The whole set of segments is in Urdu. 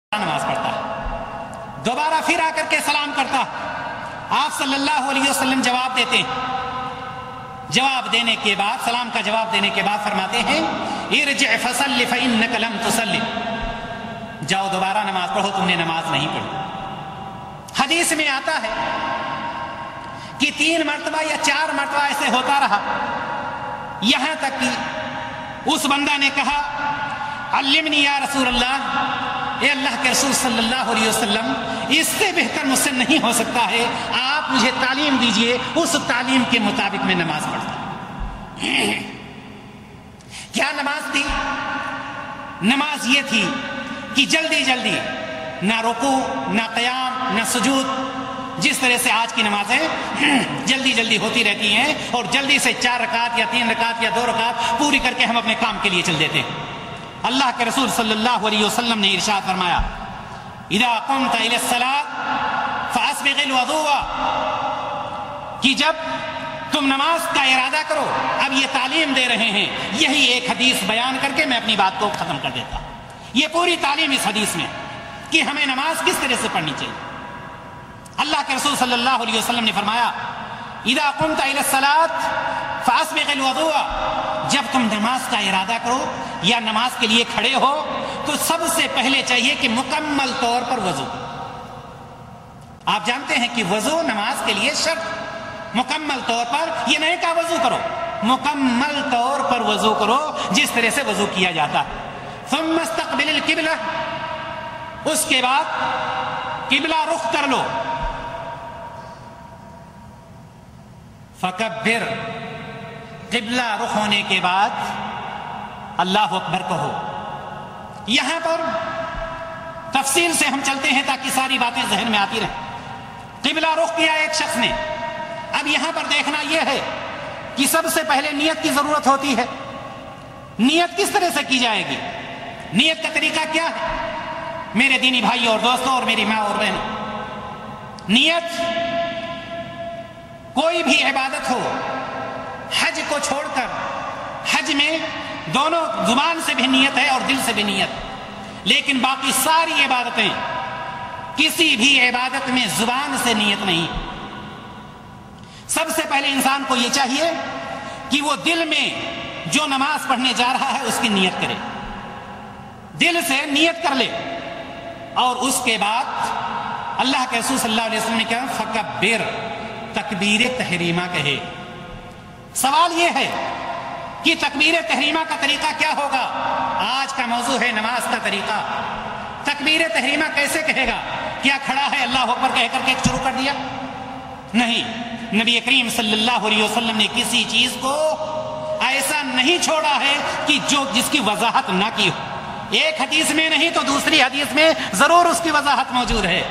نماز پڑھتا ہے، دوبارہ پھر آ کر کے سلام کرتا، آپ صلی اللہ علیہ وسلم جواب دیتے ہیں، جواب دینے کے بعد سلام کا جواب دینے کے بعد فرماتے ہیں ارجع فصلی فإنک لم تصلی، جاؤ دوبارہ نماز پڑھو، تم نے نماز نہیں پڑھی۔ حدیث میں آتا ہے کہ 3 مرتبہ یا 4 مرتبہ ایسے ہوتا رہا، یہاں تک کہ اس بندہ نے کہا علمنی یا رسول اللہ، اے اللہ کے رسول صلی اللہ علیہ وسلم، اس سے بہتر مجھ سے نہیں ہو سکتا ہے، آپ مجھے تعلیم دیجئے، اس تعلیم کے مطابق میں نماز پڑھتا۔ کیا نماز تھی؟ نماز یہ تھی کہ جلدی جلدی، نہ رکوع نہ قیام نہ سجود، جس طرح سے آج کی نمازیں جلدی جلدی ہوتی رہتی ہیں اور جلدی سے 4 رکعت یا 3 رکعت یا 2 رکعت پوری کر کے ہم اپنے کام کے لیے چل دیتے ہیں۔ اللہ کے رسول صلی اللہ علیہ وسلم نے ارشاد فرمایا اذا قمت الى الصلاة فاسبغ الوضوء، کہ جب تم نماز کا ارادہ کرو، اب یہ تعلیم دے رہے ہیں، یہی ایک حدیث بیان کر کے میں اپنی بات کو ختم کر دیتا ہوں۔ یہ پوری تعلیم اس حدیث میں کہ ہمیں نماز کس طرح سے پڑھنی چاہیے۔ اللہ کے رسول صلی اللہ علیہ وسلم نے فرمایا اذا قمت الى الصلاة فاسبغ الوضوء، جب تم نماز کا ارادہ کرو یا نماز کے لیے کھڑے ہو تو سب سے پہلے چاہیے کہ مکمل طور پر وضو۔ آپ جانتے ہیں کہ وضو نماز کے لیے شرط، مکمل طور پر، یہ نہیں کہا وضو کرو، مکمل طور پر وضو کرو جس طرح سے وضو کیا جاتا ہے۔ ثم استقبل القبلہ، اس کے بعد قبلہ رخ کر لو، فکبر، قبلہ رخ ہونے کے بعد اللہ اکبر کہو۔ یہاں پر تفصیل سے ہم چلتے ہیں تاکہ ساری باتیں ذہن میں آتی رہیں۔ قبلہ رخ کیا ایک شخص نے، اب یہاں پر دیکھنا یہ ہے کہ سب سے پہلے نیت کی ضرورت ہوتی ہے۔ نیت کس طرح سے کی جائے گی؟ نیت کا طریقہ کیا ہے میرے دینی بھائی اور دوستوں اور میری ماں اور بہنوں؟ نیت کوئی بھی عبادت ہو، حج کو چھوڑ کر، حج میں دونوں زبان سے بھی نیت ہے اور دل سے بھی نیت، لیکن باقی ساری عبادتیں، کسی بھی عبادت میں زبان سے نیت نہیں۔ سب سے پہلے انسان کو یہ چاہیے کہ وہ دل میں جو نماز پڑھنے جا رہا ہے اس کی نیت کرے، دل سے نیت کر لے، اور اس کے بعد اللہ کے رسول صلی اللہ علیہ وسلم نے کہا فکبر، تکبیر تحریمہ کہے۔ سوال یہ ہے کہ تکبیر تحریمہ کا طریقہ کیا ہوگا؟ آج کا موضوع ہے نماز کا طریقہ۔ تکبیر تحریمہ کیسے کہے گا؟ کیا کھڑا ہے اللہ اکبر کہہ کر کے شروع کر دیا؟ نہیں، نبی کریم صلی اللہ علیہ وسلم نے کسی چیز کو ایسا نہیں چھوڑا ہے کہ جس کی وضاحت نہ کی ہو۔ ایک حدیث میں نہیں تو دوسری حدیث میں ضرور اس کی وضاحت موجود ہے۔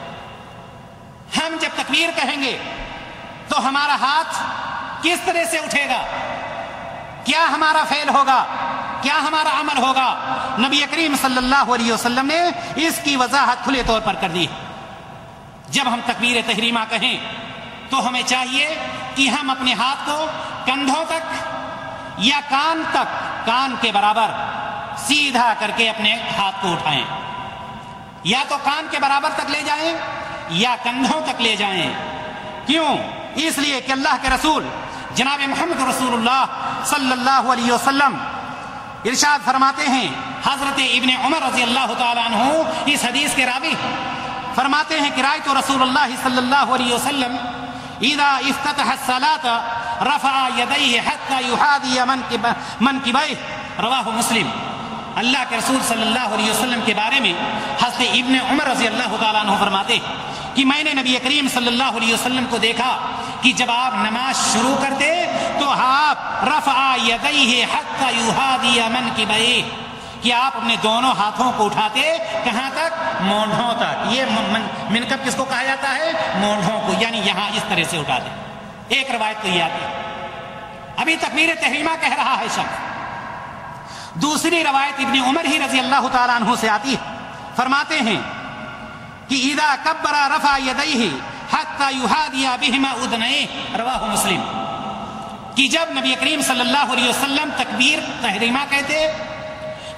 ہم جب تکبیر کہیں گے تو ہمارا ہاتھ کس طرح سے اٹھے گا؟ کیا ہمارا فعل ہوگا؟ کیا ہمارا عمل ہوگا؟ نبی کریم صلی اللہ علیہ وسلم نے اس کی وضاحت کھلے طور پر کر دی۔ جب ہم تکبیر تحریمہ کہیں تو ہمیں چاہیے کہ ہم اپنے ہاتھ کو کندھوں تک یا کان تک، کان کے برابر سیدھا کر کے اپنے ہاتھ کو اٹھائیں، یا تو کان کے برابر تک لے جائیں یا کندھوں تک لے جائیں۔ کیوں؟ اس لیے کہ اللہ کے رسول جناب محمد رسول اللہ صلی اللہ علیہ وسلم ارشاد فرماتے ہیں، حضرت ابن عمر رضی اللہ تعالیٰ عنہ اس حدیث کے راوی فرماتے ہیں کہ رأیت رسول اللہ صلی اللہ علیہ وسلم اذا افتتح الصلاة رفع یدیہ حتی یحاذی منکبیہ، رواہ مسلم۔ اللہ کے رسول صلی اللہ علیہ وسلم کے بارے میں حضرت ابن عمر رضی اللہ تعالیٰ عنہ فرماتے ہیں کہ میں نے نبی کریم صلی اللہ علیہ وسلم کو دیکھا کہ جب آپ نماز شروع کرتے تو آپ رفع یدیہ حتی یحاذی منکبیہ، کہ آپ اپنے دونوں ہاتھوں کو اٹھاتے کہاں تک؟ مونڈھوں تک۔ یہ منکب کس کو کہا جاتا ہے؟ مونڈھوں کو، یعنی یہاں اس طرح سے اٹھاتے۔ ایک روایت تو یہ آتی ہے، ابھی تکبیر تحریمہ کہہ رہا ہے شخص۔ دوسری روایت ابن عمر ہی رضی اللہ تعالیٰ عنہ سے آتی ہے، فرماتے ہیں کہ اذا کبر رفع یدیہ حتی یحاذی بہما اذنیہ، رواہ مسلم، کہ جب نبی کریم صلی اللہ علیہ وسلم تکبیر تحریمہ کہتے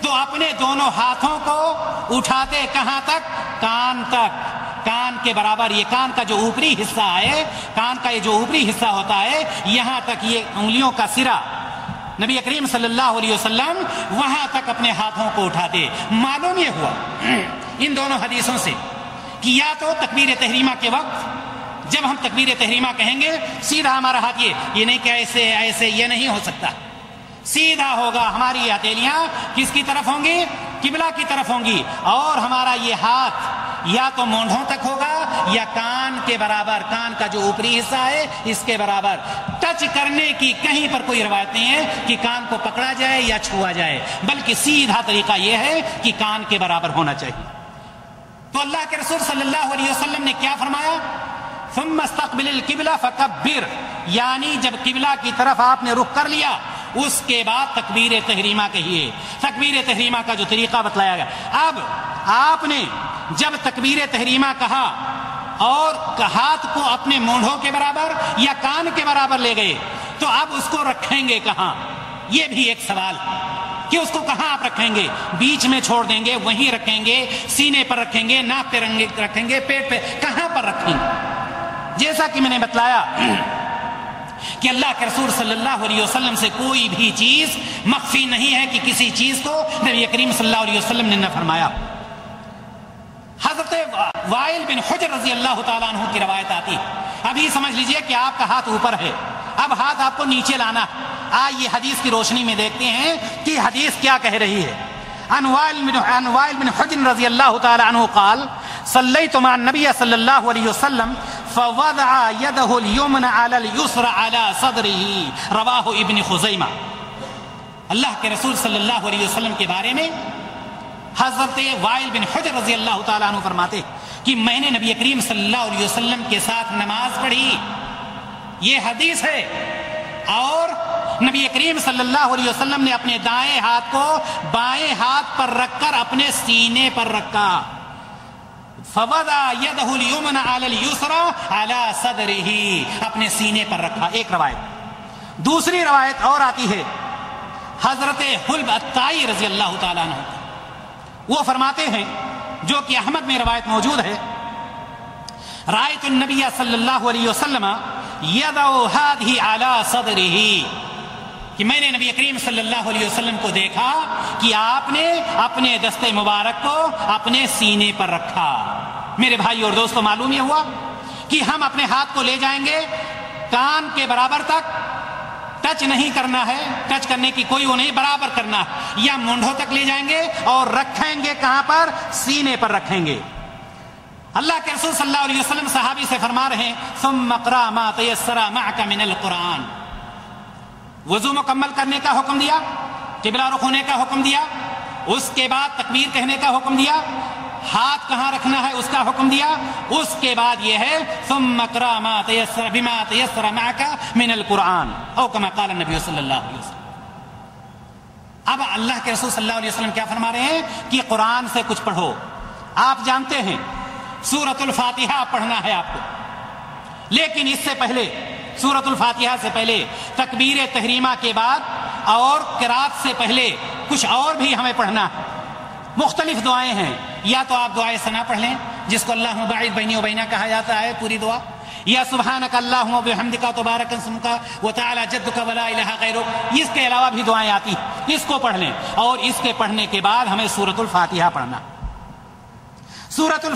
تو اپنے دونوں ہاتھوں کو اٹھاتے کہاں تک؟ کان تک، کان کے برابر. یہ کان کا جو اوپری حصہ ہے، کان کا یہ جو اوپری حصہ ہوتا ہے، یہاں تک یہ انگلیوں کا سرا نبی کریم صلی اللہ علیہ وسلم وہاں تک اپنے ہاتھوں کو اٹھاتے. معلوم یہ ہوا ان دونوں حدیثوں سے کہ یا تو تکبیر تحریمہ کے وقت جب ہم تکبیر تحریمہ کہیں گے سیدھا ہمارا ہاتھ یہ نہیں کہ ایسے ایسے، یہ نہیں ہو سکتا. سیدھا ہوگا، ہماری ہتھیلیاں کس کی طرف ہوں گی؟ قبلہ کی طرف ہوں گی، اور ہمارا یہ ہاتھ یا تو مونڈھوں تک ہوگا یا کان کے برابر، کان کا جو اوپری حصہ ہے اس کے برابر. ٹچ کرنے کی کہیں پر کوئی روایت نہیں ہے کہ کان کو پکڑا جائے یا چھوا جائے، بلکہ سیدھا طریقہ یہ ہے کہ کان کے برابر ہونا چاہیے. تو اللہ کے رسول صلی اللہ علیہ وسلم نے کیا فرمایا؟ ثم استقبل القبلہ فکبر، یعنی جب قبلہ کی طرف آپ نے رخ کر لیا اس کے بعد تکبیر تحریمہ کہیے. تکبیر تحریمہ کا جو طریقہ بتلایا گیا. اب آپ نے جب تکبیر تحریمہ کہا اور ہاتھ کو اپنے مونڈھوں کے برابر یا کان کے برابر لے گئے، تو اب اس کو رکھیں گے کہاں؟ یہ بھی ایک سوال کہ اس کو کہاں آپ رکھیں گے؟ بیچ میں چھوڑ دیں گے، وہیں رکھیں گے، سینے پر رکھیں گے، ناک پہ رکھیں گے، پیٹ پہ، کہاں پر رکھیں گے؟ جیسا کہ میں نے بتلایا کہ اللہ کے رسول صلی اللہ علیہ وسلم سے کوئی بھی چیز مخفی نہیں ہے کہ کسی چیز کو نبی کریم صلی اللہ علیہ وسلم نے نہ فرمایا. حضرت وائل بن حجر رضی اللہ تعالیٰ عنہ کی روایت آتی. ابھی سمجھ لیجئے کہ آپ کا ہاتھ اوپر ہے، اب ہاتھ آپ کو نیچے لانا. آئیے حدیث کی روشنی میں دیکھتے ہیں کہ حدیث کیا کہہ رہی ہے. عن وائل بن حجر رضی اللہ تعالیٰ عنہ قال صلیت مع النبی صلی اللہ علیہ وسلم فوضع يده اليمنى على اليسرى على صدره رواہ ابن خزیمہ. اللہ کے رسول صلی اللہ علیہ وسلم کے بارے میں حضرت وائل بن حجر رضی اللہ تعالیٰ عنہ فرماتے کہ میں نے نبی کریم صلی اللہ علیہ وسلم کے ساتھ نماز پڑھی. یہ حدیث ہے، اور نبی کریم صلی اللہ علیہ وسلم نے اپنے دائیں ہاتھ کو بائیں ہاتھ پر رکھ کر اپنے سینے پر رکھا. فوضع يده اليمنى على اليسرى على صدره، اپنے سینے پر رکھا. ایک روایت. دوسری روایت اور آتی ہے حضرت حلب الطائی رضی اللہ تعالیٰ عنہ، وہ فرماتے ہیں جو کہ احمد میں روایت موجود ہے، رأيت النبي صلی اللہ علیہ وسلم يضع هذه على صدره، کہ میں نے نبی کریم صلی اللہ علیہ وسلم کو دیکھا کہ آپ نے اپنے دست مبارک کو اپنے سینے پر رکھا. میرے بھائی اور دوستو، معلوم یہ ہوا کہ ہم اپنے ہاتھ کو لے جائیں گے کان کے برابر تک، ٹچ نہیں کرنا ہے، ٹچ کرنے کی کوئی وہ نہیں، برابر کرنا ہے، یا مونڈھوں تک لے جائیں گے اور رکھیں گے کہاں پر؟ سینے پر رکھیں گے. اللہ کے رسول صلی اللہ علیہ وسلم صحابی سے فرما رہے ہیں ثم اقرأ ما تيسر معك من القرآن. وضو مکمل کرنے کا حکم دیا، قبلہ رخ ہونے کا حکم دیا، اس کے بعد تکبیر کہنے کا حکم دیا، ہاتھ کہاں رکھنا ہے اس کا حکم دیا، اس کے بعد یہ ہے ثم اقرأ ما تيسر بما تيسر معك من القرآن او كما قال النبي صلی اللہ علیہ وسلم. اب اللہ کے رسول صلی اللہ علیہ وسلم کیا فرما رہے ہیں کہ قرآن سے کچھ پڑھو. آپ جانتے ہیں سورۃ الفاتحہ پڑھنا ہے آپ کو، لیکن اس سے پہلے سورۃ الفاتحہ سے پہلے تکبیر تحریمہ کے بعد اور قرات سے پہلے کچھ اور بھی ہمیں پڑھنا ہے. مختلف دعائیں ہیں، یا تو آپ دعائے ثنا پڑھ لیں جس کو اللہم باعث بینی و بینہ کہا جاتا ہے پوری دعا، یا سبحانک اللہم و بحمدک تبارک اسمک وتعالی جدک ولا الہ غیرک. اس کے علاوہ بھی دعائیں آتی، اس کو پڑھ لیں، اور اس کے پڑھنے کے بعد ہمیں سورۃ الفاتحہ پڑھنا. سورۃ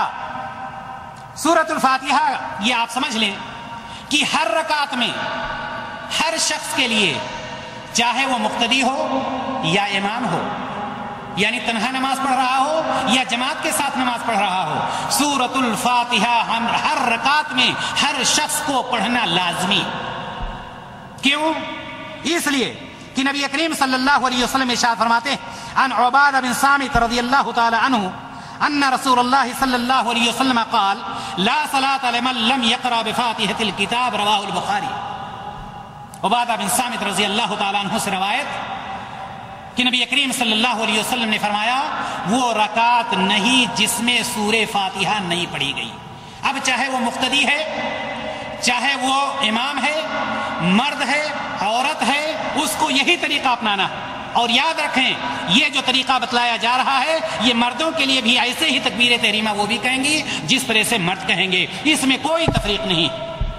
الفاتحہ یہ آپ سمجھ لیں کہ ہر رکعت میں ہر شخص کے لیے، چاہے وہ مقتدی ہو یا امام ہو، یعنی تنہا نماز پڑھ رہا ہو یا جماعت کے ساتھ نماز پڑھ رہا ہو، سورۃ الفاتحہ ہر رکعت میں ہر شخص کو پڑھنا لازمی. کیوں؟ اس لیے کہ نبی کریم صلی اللہ علیہ وسلم ارشاد فرماتے ہیں عن عبادہ بن صامت رضی اللہ تعالی عنہ ان رسول اللہ صلی اللہ علیہ وسلم قال لا صلاة لمن لم يقرأ بفاتحة الكتاب رواہ البخاری. عبادہ بن صامت رضی اللہ تعالی عنہ سے روایت کہ نبی کریم صلی اللہ علیہ وسلم نے فرمایا وہ رکعت نہیں جس میں سورہ فاتحہ نہیں پڑھی گئی. اب چاہے وہ مقتدی ہے، چاہے وہ امام ہے، مرد ہے، عورت ہے، اس کو یہی طریقہ اپنانا. اور یاد رکھیں یہ جو طریقہ بتلایا جا رہا ہے یہ مردوں کے لیے بھی ایسے ہی تکبیر تحریمہ وہ بھی کہیں گی جس طرح سے مرد کہیں گے، اس میں کوئی تفریق نہیں۔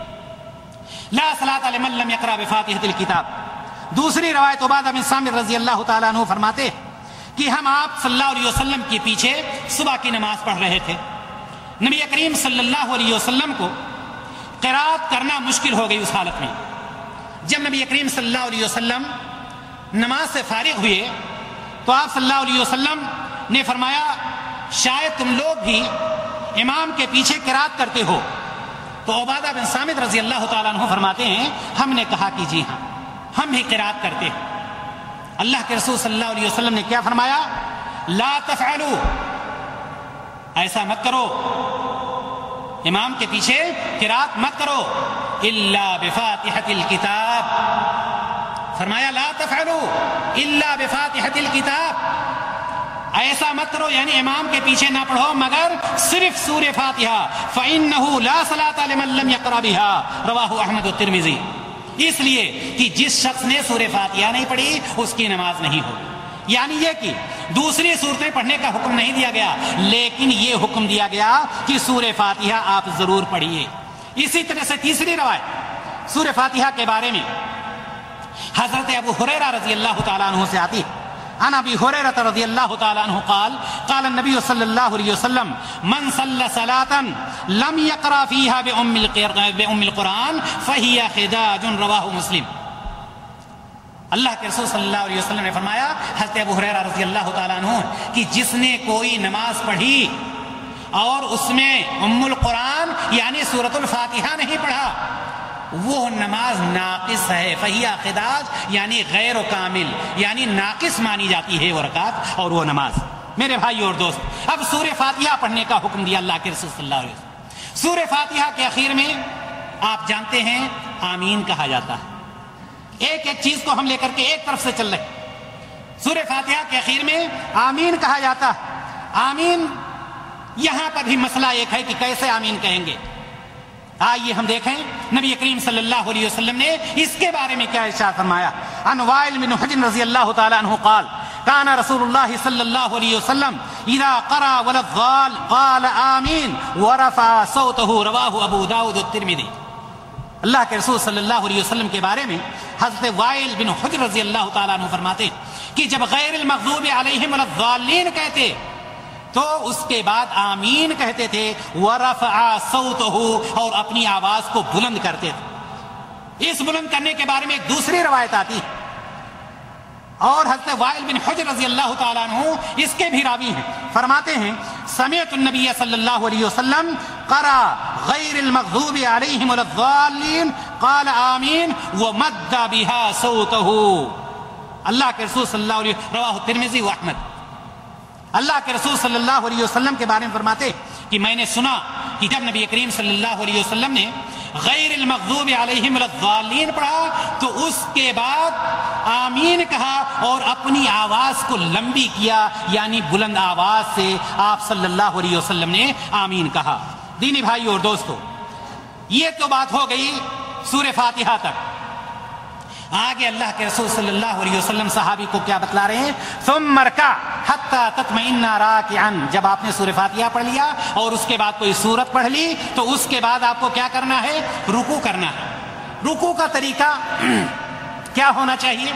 لا صلاۃ لمن لم یقرأ بفاتحۃ الکتاب۔ دوسری روایت عبادہ بن صامت رضی اللہ تعالیٰ عنہ فرماتے کہ ہم آپ صلی اللہ علیہ وسلم کے پیچھے صبح کی نماز پڑھ رہے تھے، نبی کریم صلی اللہ علیہ وسلم کو قرات کرنا مشکل ہو گئی اس حالت میں۔ جب نبی کریم صلی اللہ علیہ وسلم نماز سے فارغ ہوئے تو آپ صلی اللہ علیہ وسلم نے فرمایا شاید تم لوگ بھی امام کے پیچھے قرات کرتے ہو، تو عبادہ بن صامت رضی اللہ تعالیٰ عنہ فرماتے ہیں ہم نے کہا کہ جی ہاں ہم بھی قرات کرتے ہیں۔ اللہ کے رسول صلی اللہ علیہ وسلم نے کیا فرمایا؟ لا تفعلوا، ایسا مت کرو، امام کے پیچھے قرات مت کرو، الا بفاتحۃ الکتاب، فرمایا لا تفعلوا الا بفاتحۃ الکتاب، ایسا مت کرو یعنی امام کے پیچھے نہ پڑھو مگر صرف سورہ فاتحہ، فإنہ لا صلاۃ لمن لم یقرأ بها، رواہ احمد والترمذی، اس لیے کہ جس شخص نے سورہ فاتحہ نہیں پڑھی اس کی نماز نہیں ہوگی۔ یعنی یہ کہ دوسری صورتیں پڑھنے کا حکم نہیں دیا گیا لیکن یہ حکم دیا گیا کہ سورہ فاتحہ آپ ضرور پڑھیے۔ اسی طرح سے تیسری روایت سورہ فاتحہ کے بارے میں حضرت ابو ہریرہ رضی اللہ تعالیٰ عنہ سے آتی ہے، عن ابی ہریرہ رضی اللہ تعالیٰ عنہ قال قال النبی صلی اللہ علیہ وسلم من صلی صلاة لم یقرأ فیہا بأم القرآن فہی خداج، رواہ مسلم۔ اللہ کے رسول صلی اللہ علیہ وسلم نے فرمایا حضرت ابو ہریرہ رضی اللہ تعالیٰ عنہ کہ جس نے کوئی نماز پڑھی اور اس میں ام القرآن یعنی سورۃ الفاتحہ نہیں پڑھا وہ نماز ناقص ہے، فہی خداج یعنی غیر و کامل، یعنی ناقص مانی جاتی ہے وہ رکعت اور وہ نماز۔ میرے بھائی اور دوست، اب سورہ فاتحہ پڑھنے کا حکم دیا اللہ کے رسول صلی اللہ علیہ وسلم۔ سورہ فاتحہ کے اخیر میں آپ جانتے ہیں آمین کہا جاتا ہے۔ ایک ایک چیز کو ہم لے کر کے ایک طرف سے چل رہے ہیں۔ سورہ فاتحہ کے اخیر میں آمین کہا جاتا ہے۔ آمین یہاں پر بھی مسئلہ ایک ہے کہ کیسے آمین کہیں گے۔ آئیے ہم دیکھیں نبی کریم صلی اللہ علیہ وسلم نے اس کے بارے میں کیا ارشاد فرمایا۔ عن وائل بن حجر رضی اللہ تعالی عنہ قال كان رسول اللہ صلی اللہ علیہ وسلم اذا قرأ ولا الضال قال آمین ورفع صوته، رواہ ابو داود والترمذی۔ اللہ کے رسول صلی اللہ علیہ وسلم کے بارے میں حضرت وائل بن حجر رضی اللہ تعالیٰ عنہ فرماتے ہیں کہ جب غیر المغضوب علیہم ولا الضالین کہتے تو اس کے بعد آمین کہتے تھے، ورفع صوتہ، اور اپنی آواز کو بلند کرتے تھے۔ اس بلند کرنے کے بارے میں ایک دوسری روایت آتی ہے اور حضرت وائل بن حجر رضی اللہ تعالیٰ عنہ اس کے بھی راوی ہیں، فرماتے ہیں سمعت النبی صلی اللہ علیہ وسلم قرأ غیر المغضوب علیہم ولا الضالین قال آمین ومد بها صوتہ۔ اللہ کے رسول صلی اللہ علیہ وسلم، رواہ الترمذی و احمد۔ اللہ کے رسول صلی اللہ علیہ وسلم کے بارے میں فرماتے کہ میں نے سنا کہ جب نبی کریم صلی اللہ علیہ وسلم نے غیر المغضوب علیہم ولا الضالین پڑھا تو اس کے بعد آمین کہا اور اپنی آواز کو لمبی کیا، یعنی بلند آواز سے آپ صلی اللہ علیہ وسلم نے آمین کہا۔ دینی بھائی اور دوستو، یہ تو بات ہو گئی سورہ فاتحہ تک۔ آگے اللہ کے رسول صلی اللہ علیہ وسلم صحابی کو کیا بتلا رہے ہیں؟ ثم ارکع حتی تطمئن راکعا، جب آپ نے سورہ فاتحہ پڑھ لیا اور اس کے بعد کوئی سورت پڑھ لی تو اس کے بعد آپ کو کیا کرنا ہے؟ رکوع کرنا ہے۔ رکوع کا طریقہ کیا ہونا چاہیے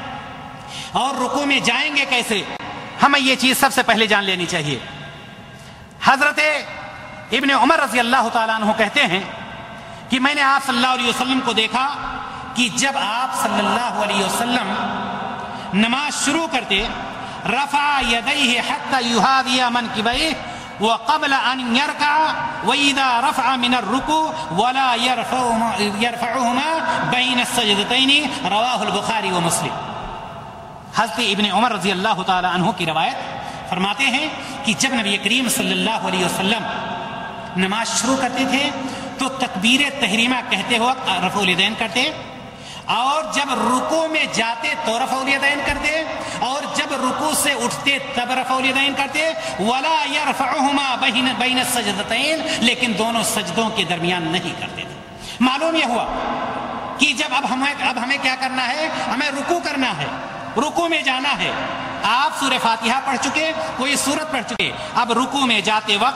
اور رکوع میں جائیں گے کیسے، ہمیں یہ چیز سب سے پہلے جان لینی چاہیے۔ حضرت ابن عمر رضی اللہ تعالیٰ عنہ کہتے ہیں کہ میں نے آپ صلی اللہ علیہ وسلم کو دیکھا کہ جب آپ صلی اللہ علیہ وسلم نماز شروع کرتے رفع یدیہ حتی یحاذی منکبیہ وقبل ان یرکع واذا رفع من الرکوع ولا یرفعہما بین السجدتین، رواہ البخاری و مسلم۔ حضرت ابن عمر رضی اللہ تعالی عنہ کی روایت فرماتے ہیں کہ جب نبی کریم صلی اللہ علیہ وسلم نماز شروع کرتے تھے تو تکبیر تحریمہ کہتے وقت رفع الیدین کرتے، اور جب رکوع میں جاتے تو رفع الیدین کرتے، اور جب رکوع سے اٹھتے تب رفع الیدین کرتے، ولا یرفعہما بین السجدتین، لیکن دونوں سجدوں کے درمیان نہیں کرتے تھے۔ معلوم یہ ہوا کہ جب اب ہمیں کیا کرنا ہے؟ ہمیں رکوع کرنا ہے رکوع میں جانا ہے. آپ سورہ فاتحہ پڑھ چکے, کوئی سورت پڑھ چکے, اب رکوع میں جاتے وقت